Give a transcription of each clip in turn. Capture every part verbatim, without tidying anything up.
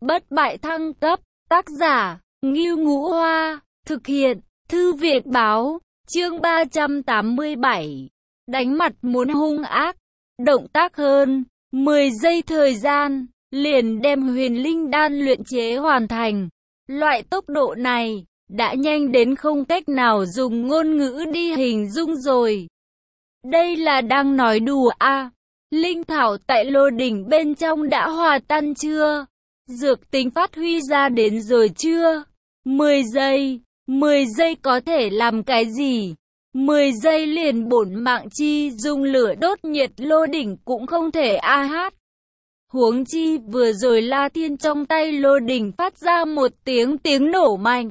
Bất bại thăng cấp, tác giả, Ngưu Ngũ Hoa, thực hiện, Thư viện báo, chương ba trăm tám mươi bảy, đánh mặt muốn hung ác, động tác hơn, mười giây thời gian, liền đem huyền linh đan luyện chế hoàn thành. Loại tốc độ này, đã nhanh đến không cách nào dùng ngôn ngữ đi hình dung rồi. Đây là đang nói đùa à? Linh thảo tại lô đỉnh bên trong đã hòa tan chưa? Dược tính phát huy ra đến rồi chưa? mười giây, mười giây có thể làm cái gì? mười giây liền bổn mạng chi dùng lửa đốt nhiệt lô đỉnh cũng không thể a hát. Huống chi vừa rồi La Thiên trong tay lô đỉnh phát ra một tiếng tiếng nổ mạnh.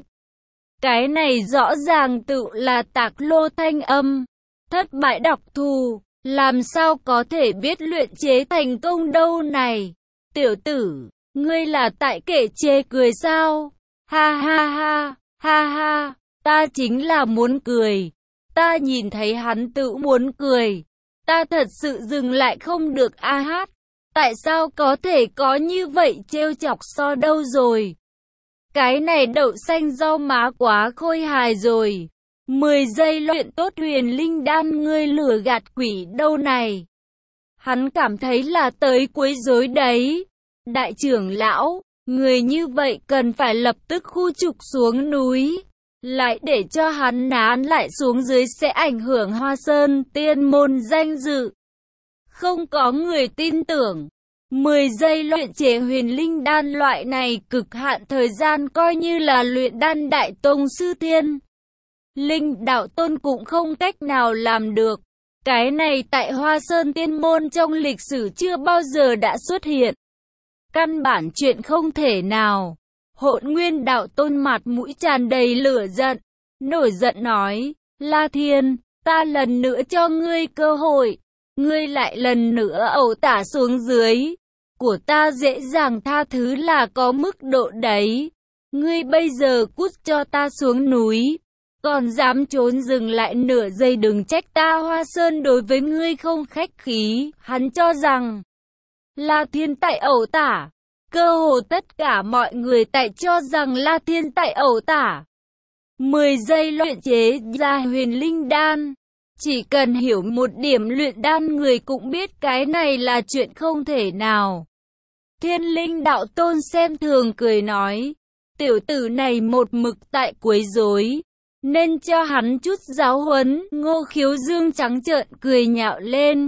Cái này rõ ràng tự là tạc lô thanh âm. Thất bại độc thù, làm sao có thể biết luyện chế thành công đâu này? Tiểu tử, ngươi là tại kể chê cười sao? Ha ha ha, ha ha, ta chính là muốn cười. Ta nhìn thấy hắn tự muốn cười. Ta thật sự dừng lại không được a hát. Tại sao có thể có như vậy trêu chọc so đâu rồi? Cái này đậu xanh rau má quá khôi hài rồi. mười giây luyện tốt huyền linh đan, ngươi lừa gạt quỷ đâu này. Hắn cảm thấy là tới quấy rối đấy. Đại trưởng lão, người như vậy cần phải lập tức khu trục xuống núi. Lại để cho hắn nán lại xuống dưới sẽ ảnh hưởng Hoa Sơn Tiên môn danh dự. Không có người tin tưởng. mười giây luyện chế huyền linh đan loại này cực hạn thời gian coi như là luyện đan đại tông sư thiên. Linh đạo tôn cũng không cách nào làm được. Cái này tại Hoa Sơn Tiên môn trong lịch sử chưa bao giờ đã xuất hiện. Căn bản chuyện không thể nào. Hỗn Nguyên đạo tôn mặt mũi tràn đầy lửa giận. Nổi giận nói, La Thiên, ta lần nữa cho ngươi cơ hội. Ngươi lại lần nữa ẩu tả xuống dưới. Của ta dễ dàng tha thứ là có mức độ đấy. Ngươi bây giờ cút cho ta xuống núi. Còn dám trốn dừng lại nửa giây đừng trách ta Hoa Sơn đối với ngươi không khách khí. Hắn cho rằng La Thiên tại ẩu tả. Cơ hồ tất cả mọi người tại cho rằng La Thiên tại ẩu tả. mười giây luyện chế ra huyền linh đan. Chỉ cần hiểu một điểm luyện đan người cũng biết cái này là chuyện không thể nào. Thiên Linh đạo tôn xem thường cười nói. Tiểu tử này một mực tại quấy rối, nên cho hắn chút giáo huấn. Ngô Khiếu Dương trắng trợn cười nhạo lên.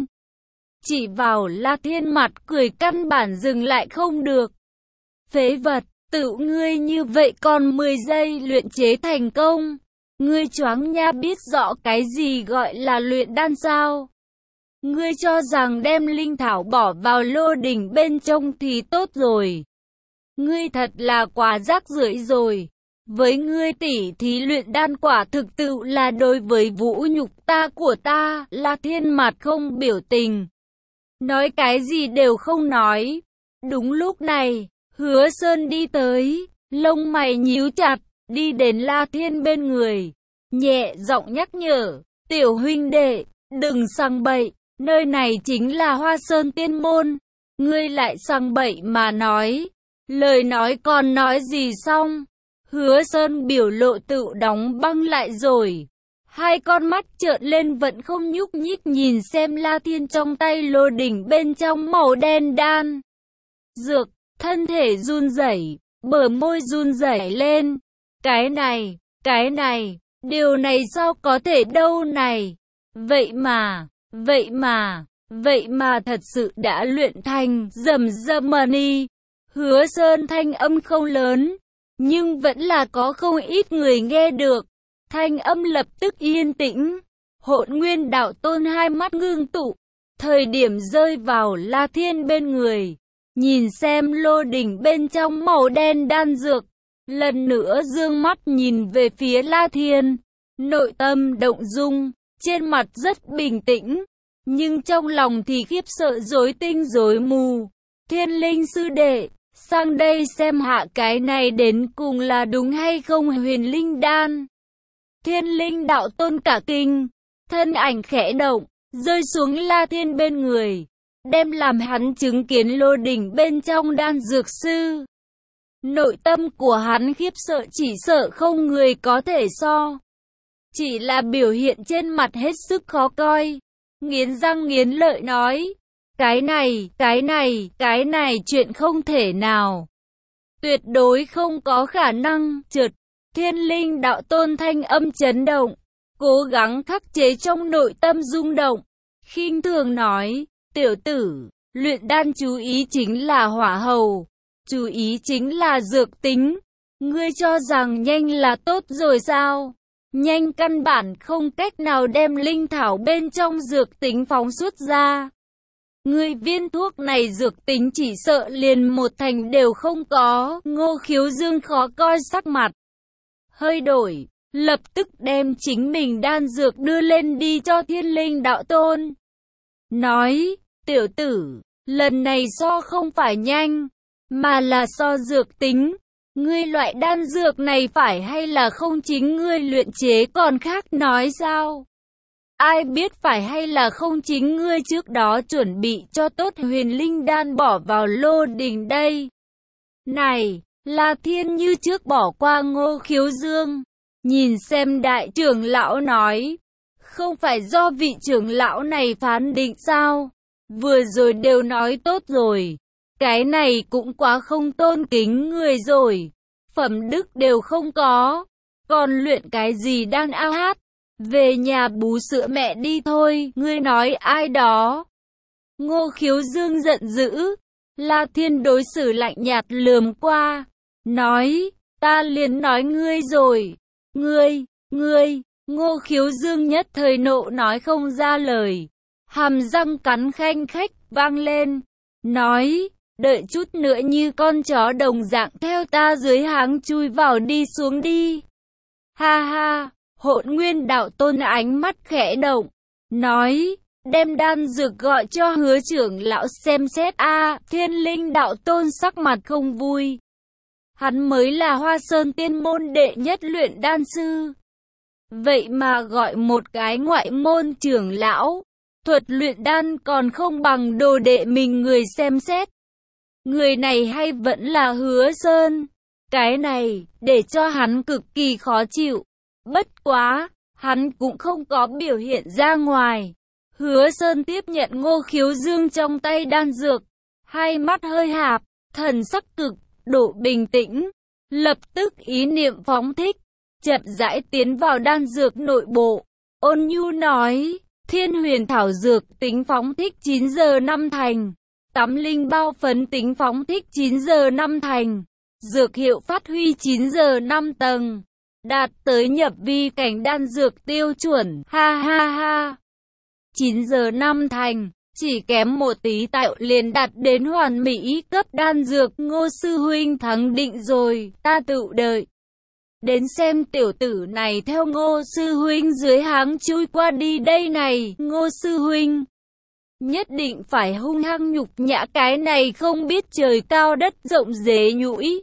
Chỉ vào La Thiên mặt cười căn bản dừng lại không được. Phế vật, tự ngươi như vậy còn mười giây luyện chế thành công. Ngươi choáng nha, biết rõ cái gì gọi là luyện đan sao? Ngươi cho rằng đem linh thảo bỏ vào lô đỉnh bên trong thì tốt rồi. Ngươi thật là quá rác rưởi rồi. Với ngươi tỉ thí luyện đan quả thực tự là đối với vũ nhục ta của ta. La Thiên mặt không biểu tình. Nói cái gì đều không nói. Đúng lúc này, Hứa Sơn đi tới, lông mày nhíu chặt, đi đến La Thiên bên người. Nhẹ giọng nhắc nhở, tiểu huynh đệ, đừng sang bậy, nơi này chính là Hoa Sơn Tiên môn. Ngươi lại sang bậy mà nói, lời nói còn nói gì xong. Hứa Sơn biểu lộ tự đóng băng lại rồi. Hai con mắt trợn lên vẫn không nhúc nhích nhìn xem La Thiên trong tay lô đỉnh bên trong màu đen đan dược, thân thể run rẩy, bờ môi run rẩy lên. Cái này, cái này, điều này sao có thể đâu này? Vậy mà, vậy mà, vậy mà thật sự đã luyện thành rầm rầm mani. Hứa Sơn thanh âm không lớn, nhưng vẫn là có không ít người nghe được. Thanh âm lập tức yên tĩnh. Hỗn Nguyên đạo tôn hai mắt ngưng tụ, thời điểm rơi vào La Thiên bên người, nhìn xem lô đỉnh bên trong màu đen đan dược, lần nữa dương mắt nhìn về phía La Thiên, nội tâm động dung, trên mặt rất bình tĩnh, nhưng trong lòng thì khiếp sợ rối tinh rối mù. Thiên Linh sư đệ, sang đây xem hạ cái này đến cùng là đúng hay không huyền linh đan. Thiên Linh đạo tôn cả kinh, thân ảnh khẽ động, rơi xuống La Thiên bên người, đem làm hắn chứng kiến lô đỉnh bên trong đan dược sư. Nội tâm của hắn khiếp sợ chỉ sợ không người có thể so. Chỉ là biểu hiện trên mặt hết sức khó coi. Nghiến răng nghiến lợi nói. Cái này, cái này, cái này chuyện không thể nào. Tuyệt đối không có khả năng. Chợt, Thiên Linh Đạo Tôn thanh âm chấn động. Cố gắng khắc chế trong nội tâm rung động. Khinh thường nói. Tiểu tử, luyện đan chú ý chính là hỏa hầu. Chú ý chính là dược tính. Ngươi cho rằng nhanh là tốt rồi sao? Nhanh căn bản không cách nào đem linh thảo bên trong dược tính phóng xuất ra. Ngươi viên thuốc này dược tính chỉ sợ liền một thành đều không có. Ngô Khiếu Dương khó coi sắc mặt. Hơi đổi, lập tức đem chính mình đan dược đưa lên đi cho Thiên Linh Đạo Tôn. Nói, tiểu tử, lần này so không phải nhanh, mà là so dược tính. Ngươi loại đan dược này phải hay là không chính ngươi luyện chế còn khác nói sao? Ai biết phải hay là không chính ngươi trước đó chuẩn bị cho tốt huyền linh đan bỏ vào lô đình đây. Này, La Thiên như trước bỏ qua Ngô Khiếu Dương. Nhìn xem đại trưởng lão nói. Không phải do vị trưởng lão này phán định sao? Vừa rồi đều nói tốt rồi. Cái này cũng quá không tôn kính người rồi. Phẩm đức đều không có. Còn luyện cái gì đang ao hát? Về nhà bú sữa mẹ đi thôi. Ngươi nói ai đó? Ngô Khiếu Dương giận dữ. La Thiên đối xử lạnh nhạt lườm qua. Nói, ta liền nói ngươi rồi. Ngươi, ngươi, Ngô Khiếu Dương nhất thời nộ nói không ra lời. Hàm răng cắn khanh khách vang lên. Nói, đợi chút nữa như con chó đồng dạng theo ta dưới háng chui vào đi xuống đi. Ha ha, Hỗn Nguyên Đạo Tôn ánh mắt khẽ động. Nói, đem đan dược gọi cho Hứa trưởng lão xem xét a. Thiên Linh Đạo Tôn sắc mặt không vui. Hắn mới là Hoa Sơn tiên môn đệ nhất luyện đan sư. Vậy mà gọi một cái ngoại môn trưởng lão. Thuật luyện đan còn không bằng đồ đệ mình người xem xét. Người này hay vẫn là Hứa Sơn. Cái này, để cho hắn cực kỳ khó chịu. Bất quá, hắn cũng không có biểu hiện ra ngoài. Hứa Sơn tiếp nhận Ngô Khiếu Dương trong tay đan dược. Hai mắt hơi hạp, thần sắc cực độ bình tĩnh. Lập tức ý niệm phóng thích. Chậm rãi tiến vào đan dược nội bộ. Ôn nhu nói, Thiên Huyền Thảo dược tính phóng thích chín giờ năm thành. Tắm linh bao phấn tính phóng thích chín giờ năm thành. Dược hiệu phát huy chín giờ năm tầng. Đạt tới nhập vi cảnh đan dược tiêu chuẩn. Ha ha ha. chín giờ năm thành. Chỉ kém một tí tạo liền đạt đến hoàn mỹ cấp đan dược. Ngô sư huynh thắng định rồi. Ta tự đợi. Đến xem tiểu tử này theo Ngô sư huynh dưới háng chui qua đi đây này. Ngô sư huynh nhất định phải hung hăng nhục nhã cái này không biết trời cao đất rộng dế nhũi.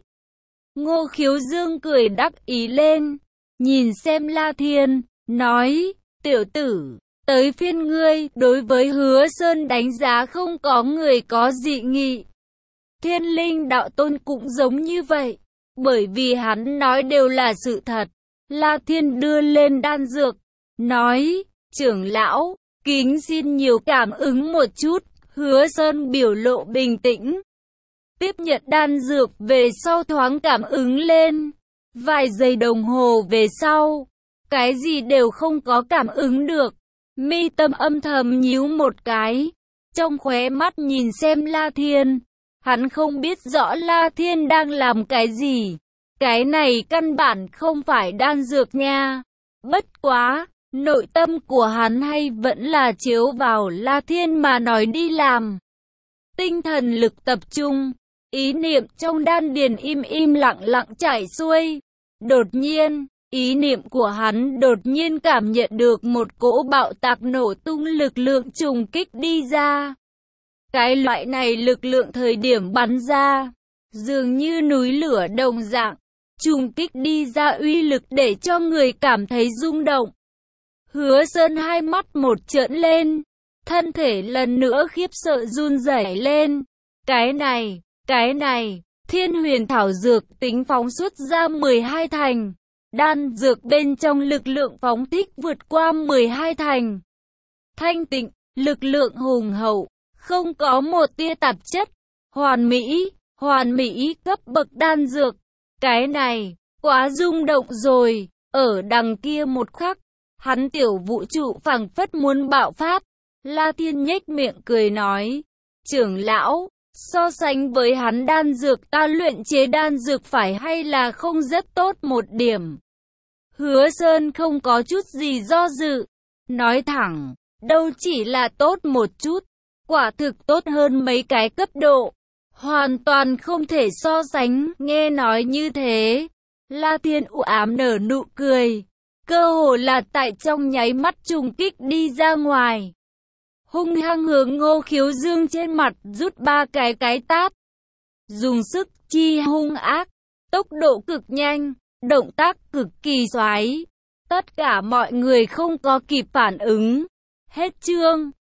Ngô Khiếu Dương cười đắc ý lên. Nhìn xem La Thiên. Nói, tiểu tử, tới phiên ngươi. Đối với Hứa Sơn đánh giá không có người có dị nghị. Thiên Linh Đạo Tôn cũng giống như vậy. Bởi vì hắn nói đều là sự thật. La Thiên đưa lên đan dược. Nói, trưởng lão, kính xin nhiều cảm ứng một chút. Hứa Sơn biểu lộ bình tĩnh. Tiếp nhận đan dược về sau thoáng cảm ứng lên. Vài giây đồng hồ về sau. Cái gì đều không có cảm ứng được. Mi tâm âm thầm nhíu một cái. Trong khóe mắt nhìn xem La Thiên. Hắn không biết rõ La Thiên đang làm cái gì. Cái này căn bản không phải đan dược nha. Bất quá, nội tâm của hắn hay vẫn là chiếu vào La Thiên mà nói đi làm. Tinh thần lực tập trung, ý niệm trong đan điền im im lặng lặng chảy xuôi. Đột nhiên, ý niệm của hắn đột nhiên cảm nhận được một cỗ bạo tạc nổ tung lực lượng trùng kích đi ra. Cái loại này lực lượng thời điểm bắn ra, dường như núi lửa đồng dạng, trùng kích đi ra uy lực để cho người cảm thấy rung động. Hứa Sơn hai mắt một trợn lên, thân thể lần nữa khiếp sợ run rẩy lên. Cái này, cái này, Thiên huyền thảo dược tính phóng xuất ra mười hai thành. Đan dược bên trong lực lượng phóng thích vượt qua mười hai thành. Thanh tịnh, lực lượng hùng hậu, không có một tia tạp chất. Hoàn mỹ, hoàn mỹ cấp bậc đan dược. Cái này, quá rung động rồi. Ở đằng kia một khắc, hắn tiểu vũ trụ phảng phất muốn bạo phát. La Thiên nhếch miệng cười nói, trưởng lão, so sánh với hắn đan dược ta luyện chế đan dược phải hay là không rất tốt một điểm. Hứa Sơn không có chút gì do dự, nói thẳng, đâu chỉ là tốt một chút, quả thực tốt hơn mấy cái cấp độ, hoàn toàn không thể so sánh. Nghe nói như thế, La Thiên u ám nở nụ cười, cơ hồ là tại trong nháy mắt trùng kích đi ra ngoài. Hung hăng hướng Ngô Khiếu Dương trên mặt rút ba cái cái tát. Dùng sức chi hung ác, tốc độ cực nhanh, động tác cực kỳ xoái. Tất cả mọi người không có kịp phản ứng. Hết chương.